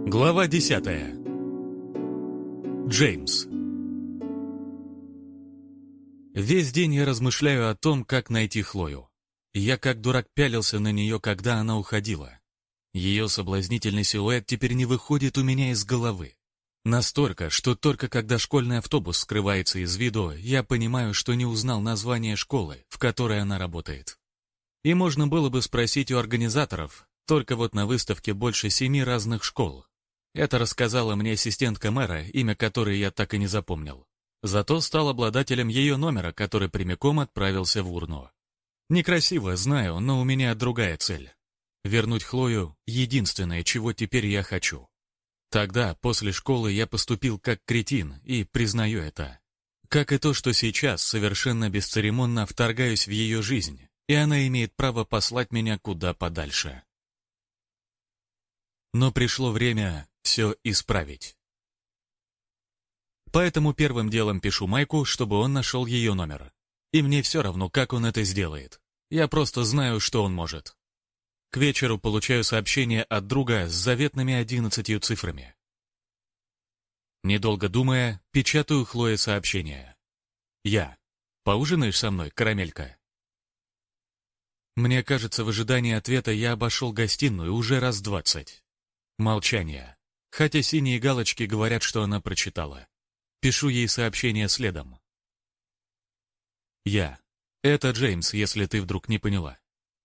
Глава 10. Джеймс. Весь день я размышляю о том, как найти Хлою. Я как дурак пялился на нее, когда она уходила. Ее соблазнительный силуэт теперь не выходит у меня из головы. Настолько, что только когда школьный автобус скрывается из виду, я понимаю, что не узнал название школы, в которой она работает. И можно было бы спросить у организаторов, только вот на выставке больше 7 разных школ. Это рассказала мне ассистентка мэра, имя которой я так и не запомнил. Зато стал обладателем ее номера, который прямиком отправился в урну. Некрасиво, знаю, но у меня другая цель. Вернуть Хлою — единственное, чего теперь я хочу. Тогда, после школы, я поступил как кретин, и признаю это. Как и то, что сейчас совершенно бесцеремонно вторгаюсь в ее жизнь, и она имеет право послать меня куда подальше. Но пришло время все исправить. Поэтому первым делом пишу Майку, чтобы он нашел ее номер. И мне все равно, как он это сделает. Я просто знаю, что он может. К вечеру получаю сообщение от друга с заветными 11 цифрами. Недолго думая, печатаю Хлое сообщение. Я. Поужинаешь со мной, карамелька? Мне кажется, в ожидании ответа я обошел гостиную уже раз 20. Молчание. Хотя синие галочки говорят, что она прочитала. Пишу ей сообщение следом. Я. Это Джеймс, если ты вдруг не поняла.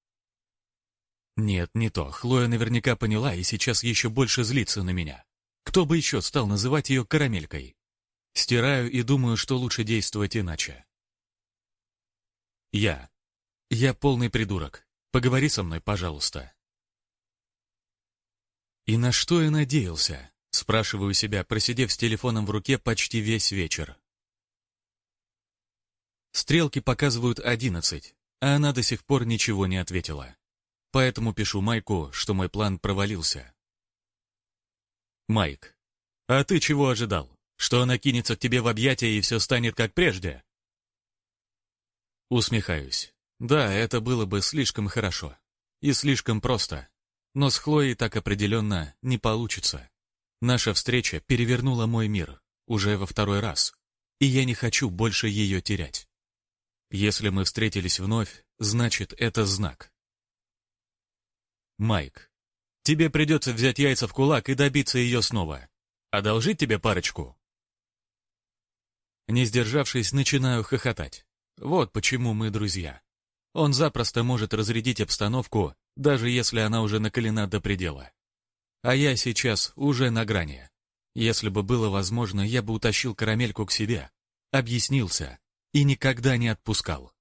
Нет, не то. Хлоя наверняка поняла и сейчас еще больше злится на меня. Кто бы еще стал называть ее карамелькой? Стираю и думаю, что лучше действовать иначе. Я полный придурок. Поговори со мной, пожалуйста. И на что я надеялся? Спрашиваю себя, просидев с телефоном в руке почти весь вечер. Стрелки показывают 11, а она до сих пор ничего не ответила. Поэтому пишу Майку, что мой план провалился. Майк, а ты чего ожидал? Что она кинется к тебе в объятия и все станет как прежде? Усмехаюсь. Да, это было бы слишком хорошо. И слишком просто. Но с Хлоей так определенно не получится. Наша встреча перевернула мой мир, уже во второй раз. И я не хочу больше ее терять. Если мы встретились вновь, значит, это знак. Майк, тебе придется взять яйца в кулак и добиться ее снова. Одолжить тебе парочку? Не сдержавшись, начинаю хохотать. Вот почему мы друзья. Он запросто может разрядить обстановку, даже если она уже накалена до предела. А я сейчас уже на грани. Если бы было возможно, я бы утащил карамельку к себе, объяснился и никогда не отпускал.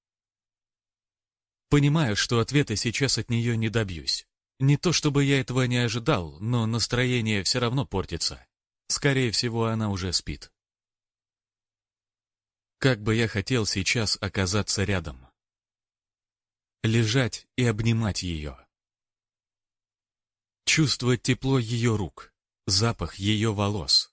Понимаю, что ответа сейчас от нее не добьюсь. Не то чтобы я этого не ожидал, но настроение все равно портится. Скорее всего, она уже спит. Как бы я хотел сейчас оказаться рядом. Лежать и обнимать ее. Чувствовать тепло ее рук, запах ее волос.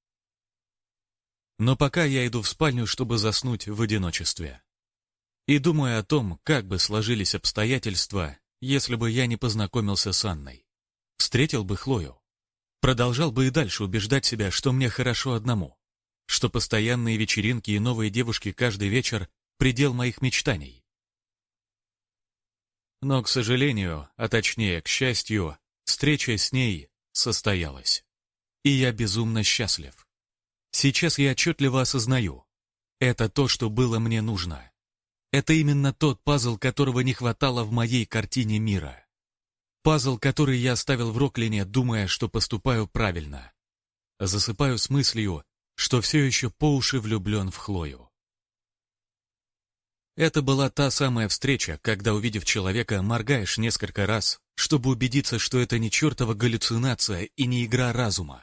Но пока я иду в спальню, чтобы заснуть в одиночестве. И думаю о том, как бы сложились обстоятельства, если бы я не познакомился с Анной. Встретил бы Хлою. Продолжал бы и дальше убеждать себя, что мне хорошо одному, что постоянные вечеринки и новые девушки каждый вечер — предел моих мечтаний. Но, к сожалению, а точнее, к счастью, встреча с ней состоялась. И я безумно счастлив. Сейчас я отчетливо осознаю. Это то, что было мне нужно. Это именно тот пазл, которого не хватало в моей картине мира. Пазл, который я оставил в Роклине, думая, что поступаю правильно. Засыпаю с мыслью, что все еще по уши влюблен в Хлою. Это была та самая встреча, когда, увидев человека, моргаешь несколько раз, чтобы убедиться, что это не чертова галлюцинация и не игра разума.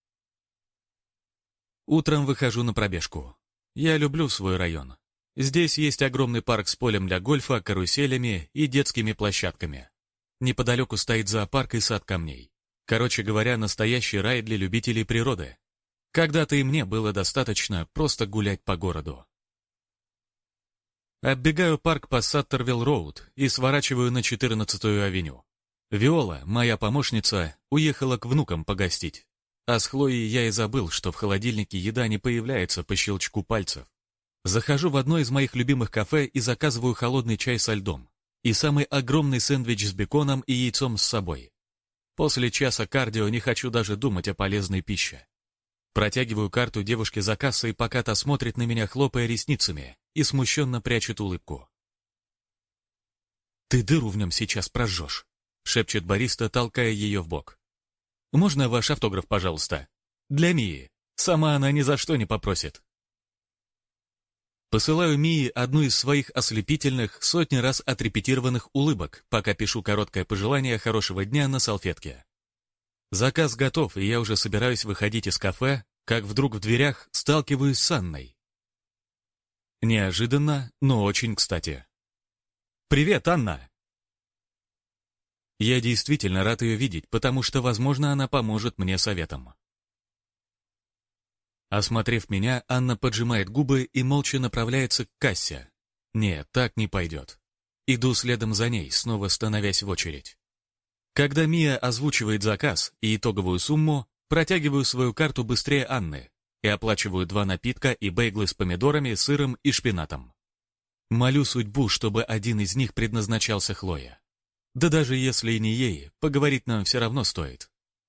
Утром выхожу на пробежку. Я люблю свой район. Здесь есть огромный парк с полем для гольфа, каруселями и детскими площадками. Неподалеку стоит зоопарк и сад камней. Короче говоря, настоящий рай для любителей природы. Когда-то и мне было достаточно просто гулять по городу. Оббегаю парк по Саттервилл-роуд и сворачиваю на 14-ю авеню. Виола, моя помощница, уехала к внукам погостить. А с Хлоей я и забыл, что в холодильнике еда не появляется по щелчку пальцев. Захожу в одно из моих любимых кафе и заказываю холодный чай со льдом. И самый огромный сэндвич с беконом и яйцом с собой. После часа кардио не хочу даже думать о полезной пище. Протягиваю карту девушке за кассой, пока та смотрит на меня, хлопая ресницами, и смущенно прячет улыбку. «Ты дыру в нем сейчас прожжешь», — шепчет бариста, толкая ее в бок. «Можно ваш автограф, пожалуйста? Для Мии. Сама она ни за что не попросит». Посылаю Мии одну из своих ослепительных, сотни раз отрепетированных улыбок, пока пишу короткое пожелание хорошего дня на салфетке. Заказ готов, и я уже собираюсь выходить из кафе, как вдруг в дверях сталкиваюсь с Анной. Неожиданно, но очень кстати. «Привет, Анна!» Я действительно рад ее видеть, потому что, возможно, она поможет мне советом. Осмотрев меня, Анна поджимает губы и молча направляется к кассе. Нет, так не пойдет. Иду следом за ней, снова становясь в очередь. Когда Мия озвучивает заказ и итоговую сумму, протягиваю свою карту быстрее Анны и оплачиваю 2 напитка и бейглы с помидорами, сыром и шпинатом. Молю судьбу, чтобы один из них предназначался Хлое. Да даже если и не ей, поговорить нам все равно стоит.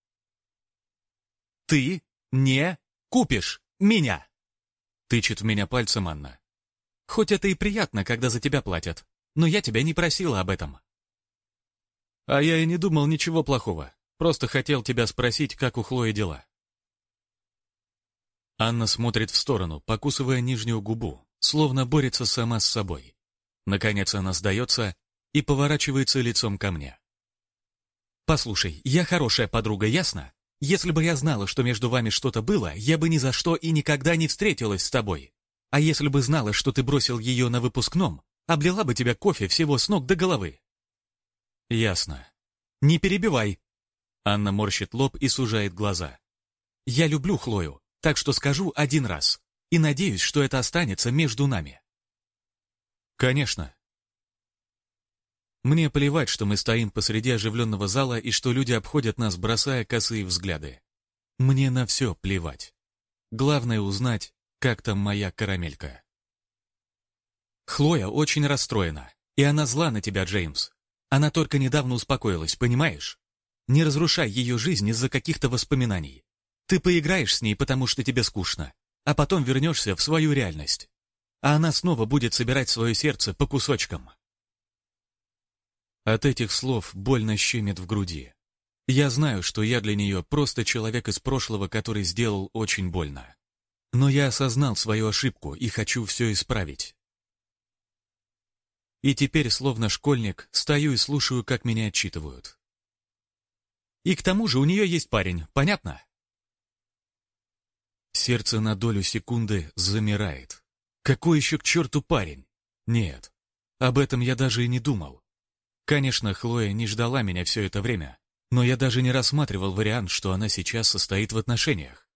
«Ты не купишь меня!» — тычет в меня пальцем Анна. «Хоть это и приятно, когда за тебя платят, но я тебя не просила об этом». «А я и не думал ничего плохого, просто хотел тебя спросить, как у Хлои дела». Анна смотрит в сторону, покусывая нижнюю губу, словно борется сама с собой. Наконец она сдается и поворачивается лицом ко мне. «Послушай, я хорошая подруга, ясно? Если бы я знала, что между вами что-то было, я бы ни за что и никогда не встретилась с тобой. А если бы знала, что ты бросил ее на выпускном, облила бы тебя кофе всего с ног до головы». «Ясно. Не перебивай». Анна морщит лоб и сужает глаза. «Я люблю Хлою, так что скажу один раз. И надеюсь, что это останется между нами». «Конечно». Мне плевать, что мы стоим посреди оживленного зала и что люди обходят нас, бросая косые взгляды. Мне на все плевать. Главное узнать, как там моя карамелька. Хлоя очень расстроена, и она зла на тебя, Джеймс. Она только недавно успокоилась, понимаешь? Не разрушай ее жизнь из-за каких-то воспоминаний. Ты поиграешь с ней, потому что тебе скучно, а потом вернешься в свою реальность. А она снова будет собирать свое сердце по кусочкам. От этих слов больно щемит в груди. Я знаю, что я для нее просто человек из прошлого, который сделал очень больно. Но я осознал свою ошибку и хочу все исправить. И теперь, словно школьник, стою и слушаю, как меня отчитывают. И к тому же у нее есть парень, понятно? Сердце на долю секунды замирает. Какой еще к черту парень? Нет, об этом я даже и не думал. Конечно, Хлоя не ждала меня все это время, но я даже не рассматривал вариант, что она сейчас состоит в отношениях.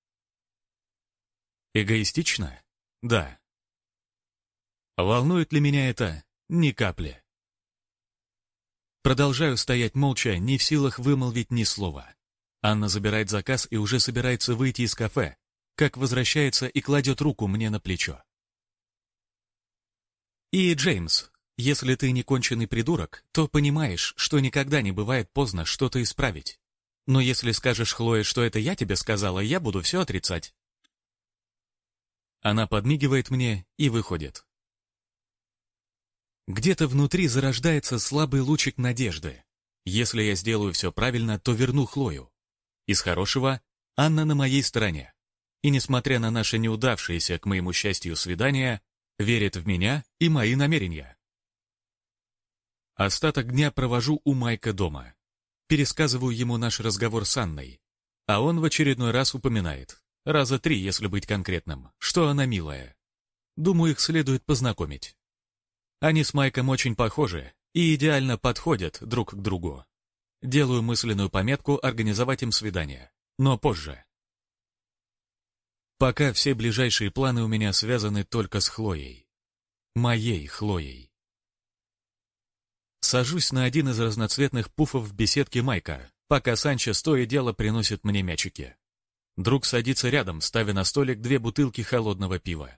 Эгоистично? Да. Волнует ли меня это? Ни капли. Продолжаю стоять молча, не в силах вымолвить ни слова. Анна забирает заказ и уже собирается выйти из кафе, как возвращается и кладет руку мне на плечо. И, Джеймс, если ты не конченый придурок, то понимаешь, что никогда не бывает поздно что-то исправить. Но если скажешь Хлое, что это я тебе сказала, я буду все отрицать. Она подмигивает мне и выходит. Где-то внутри зарождается слабый лучик надежды. Если я сделаю все правильно, то верну Хлою. Из хорошего Анна на моей стороне. И несмотря на наше неудавшееся, к моему счастью, свидание, верит в меня и мои намерения. Остаток дня провожу у Майка дома. Пересказываю ему наш разговор с Анной. А он в очередной раз упоминает, раза 3, если быть конкретным, что она милая. Думаю, их следует познакомить. Они с Майком очень похожи и идеально подходят друг к другу. Делаю мысленную пометку организовать им свидание, но позже. Пока все ближайшие планы у меня связаны только с Хлоей. Моей Хлоей. Сажусь на один из разноцветных пуфов в беседке Майка, пока Санчес то и дело приносит мне мячики. Друг садится рядом, ставя на столик 2 бутылки холодного пива.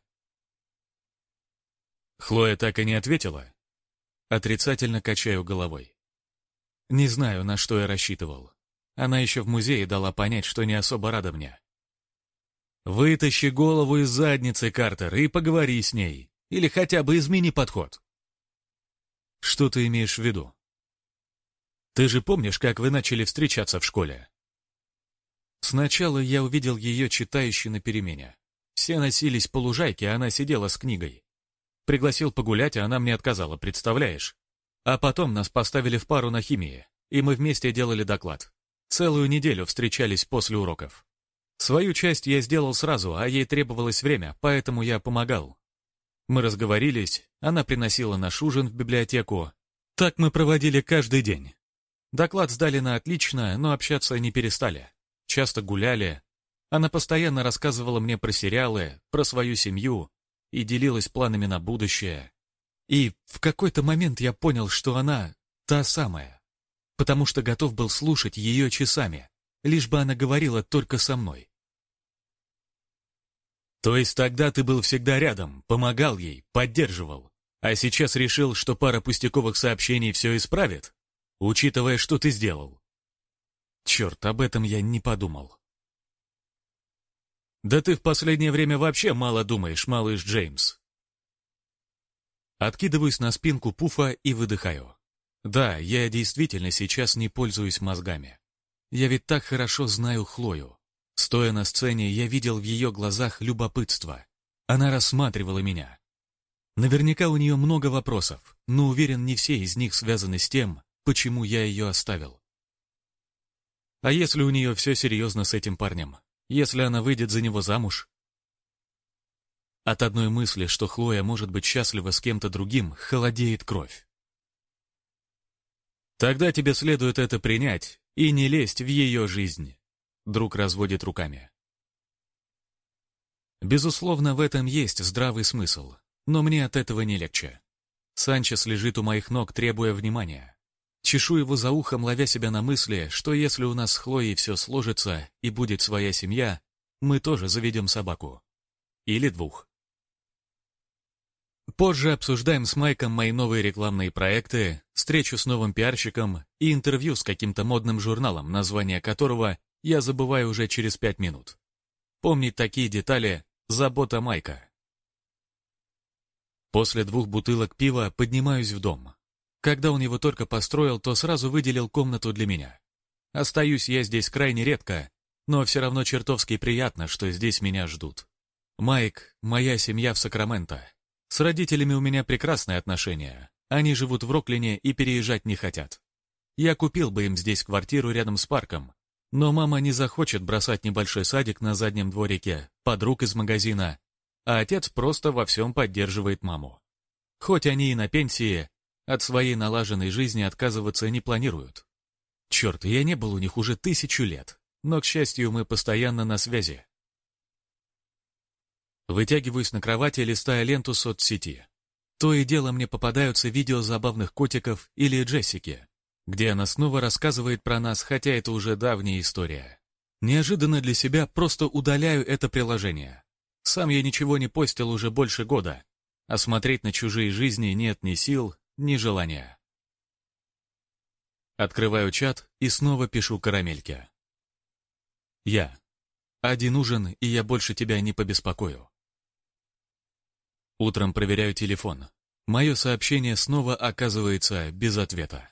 Хлоя так и не ответила. Отрицательно качаю головой. Не знаю, на что я рассчитывал. Она еще в музее дала понять, что не особо рада мне. Вытащи голову из задницы, Картер, и поговори с ней. Или хотя бы измени подход. Что ты имеешь в виду? Ты же помнишь, как вы начали встречаться в школе? Сначала я увидел ее читающей на перемене. Все носились по лужайке, а она сидела с книгой. Пригласил погулять, а она мне отказала, представляешь? А потом нас поставили в пару на химии, и мы вместе делали доклад. Целую неделю встречались после уроков. Свою часть я сделал сразу, а ей требовалось время, поэтому я помогал. Мы разговорились, она приносила наш ужин в библиотеку. Так мы проводили каждый день. Доклад сдали на отлично, но общаться не перестали. Часто гуляли. Она постоянно рассказывала мне про сериалы, про свою семью и делилась планами на будущее. И в какой-то момент я понял, что она та самая, потому что готов был слушать ее часами, лишь бы она говорила только со мной. То есть тогда ты был всегда рядом, помогал ей, поддерживал, а сейчас решил, что пара пустяковых сообщений все исправит, учитывая, что ты сделал? Черт, об этом я не подумал. Да ты в последнее время вообще мало думаешь, малыш Джеймс. Откидываюсь на спинку пуфа и выдыхаю. Да, я действительно сейчас не пользуюсь мозгами. Я ведь так хорошо знаю Хлою. Стоя на сцене, я видел в ее глазах любопытство. Она рассматривала меня. Наверняка у нее много вопросов, но уверен, не все из них связаны с тем, почему я ее оставил. А если у нее все серьезно с этим парнем? Если она выйдет за него замуж? От одной мысли, что Хлоя может быть счастлива с кем-то другим, холодеет кровь. Тогда тебе следует это принять и не лезть в ее жизнь. Друг разводит руками. Безусловно, в этом есть здравый смысл, но мне от этого не легче. Санчес лежит у моих ног, требуя внимания. Чешу его за ухом, ловя себя на мысли, что если у нас с Хлоей все сложится и будет своя семья, мы тоже заведем собаку. Или 2. Позже обсуждаем с Майком мои новые рекламные проекты, встречу с новым пиарщиком и интервью с каким-то модным журналом, название которого я забываю уже через 5 минут. Помнить такие детали — забота Майка. После 2 бутылок пива поднимаюсь в дом. Когда он его только построил, то сразу выделил комнату для меня. Остаюсь я здесь крайне редко, но все равно чертовски приятно, что здесь меня ждут. Майк — моя семья в Сакраменто. С родителями у меня прекрасные отношения. Они живут в Роклине и переезжать не хотят. Я купил бы им здесь квартиру рядом с парком, но мама не захочет бросать небольшой садик на заднем дворике, подруг из магазина, а отец просто во всем поддерживает маму. Хоть они и на пенсии, от своей налаженной жизни отказываться не планируют. Черт, я не был у них уже 1000 лет, но, к счастью, мы постоянно на связи. Вытягиваюсь на кровати, листая ленту соцсети. То и дело мне попадаются видео забавных котиков или Джессики, где она снова рассказывает про нас, хотя это уже давняя история. Неожиданно для себя просто удаляю это приложение. Сам я ничего не постил уже больше года, а смотреть на чужие жизни нет ни сил, ни желания. Открываю чат и снова пишу Карамельке. Я. Один ужин, и я больше тебя не побеспокою. Утром проверяю телефон. Мое сообщение снова оказывается без ответа.